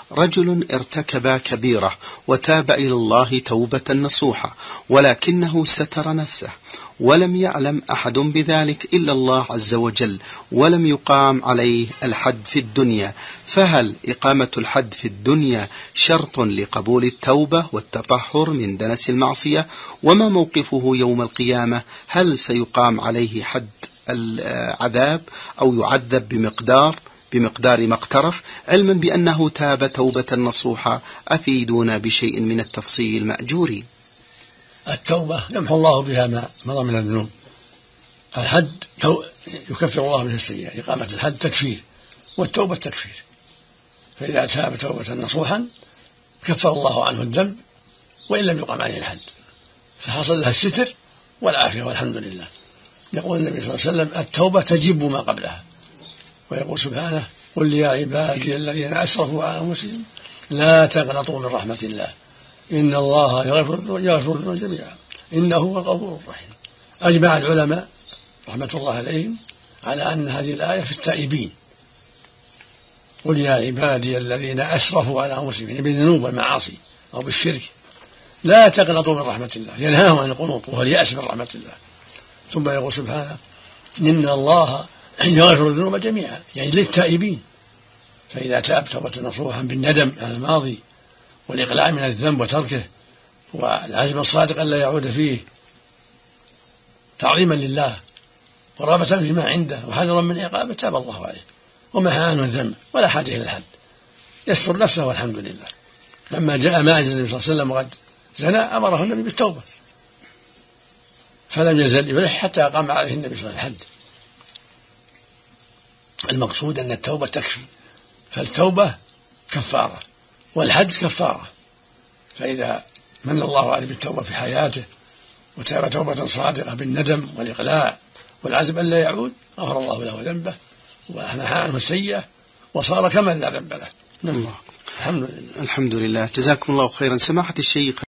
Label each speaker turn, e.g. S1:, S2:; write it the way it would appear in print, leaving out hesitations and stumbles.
S1: رجل ارتكب كبيرة وتاب إلى الله توبة نصوحة، ولكنه ستر نفسه ولم يعلم أحد بذلك إلا الله عز وجل، ولم يقام عليه الحد في الدنيا، فهل إقامة الحد في الدنيا شرط لقبول التوبة والتطهر من دنس المعصية؟ وما موقفه يوم القيامة؟ هل سيقام عليه حد العذاب أو يعذب بمقدار ما اقترف، علما بأنه تاب توبة نصوحة؟ أفيدونا بشيء من التفصيل مأجورين.
S2: التوبة يمحو الله بها ما مضى من الذنوب. الحد يكفر الله به السيئة، إقامة الحد تكفير، والتوبة تكفير. فإذا تاب توبة نصوحا كفر الله عنه الذنب وإن لم يقام عليه الحد، فحصل له الستر والعافية والحمد لله. يقول النبي صلى الله عليه وسلم: التوبة تجب ما قبلها. ويقول سبحانه: قل يا عبادي الذين أسرفوا على أنفسهم لا تقنطوا من رحمة الله إن الله يغفر الذنوب جميعا إنه هو الغفور الرحيم. أجمع العلماء رحمة الله عليهم على أن هذه الآية في التائبين. قل يا عبادي الذين أسرفوا على أنفسهم بالذنوب والمعاصي أو بالشرك لا تقنطوا من رحمة الله، ينهاهم عن القنوط وهو اليأس من رحمة الله. ثم يقول سبحانه: إن الله يغفر الذنوب جميعا، يعني للتائبين. فإذا تاب توبة نصوحا بالندم على الماضي والإقلاع من الذنب وتركه والعزم الصادق ألا يعود فيه، تعظيما لله ورغبة فيما عنده وحذرا من عقابه، تاب الله عليه ومحى عنه الذنب ولا حاجة إلى الحد، يستر نفسه والحمد لله. لما جاء ماعز النبي صلى الله عليه وسلم وقد زنى أمره النبي بالتوبة، فلم يزل يلح حتى قام عليه النبي صلى الله عليه وسلم الحد. المقصود أن التوبة تكفي، فالتوبة كفارة والحد كفارة. فإذا من الله عليه بالتوبة في حياته وتاب توبة صادقة بالندم والإقلاع والعزم ألا يعود، غفر الله له ذنبه ومحى عنه السيئة وصار كمن لا ذنب له. الحمد لله.
S1: الحمد لله. جزاكم الله خيرا سماحة الشيخ.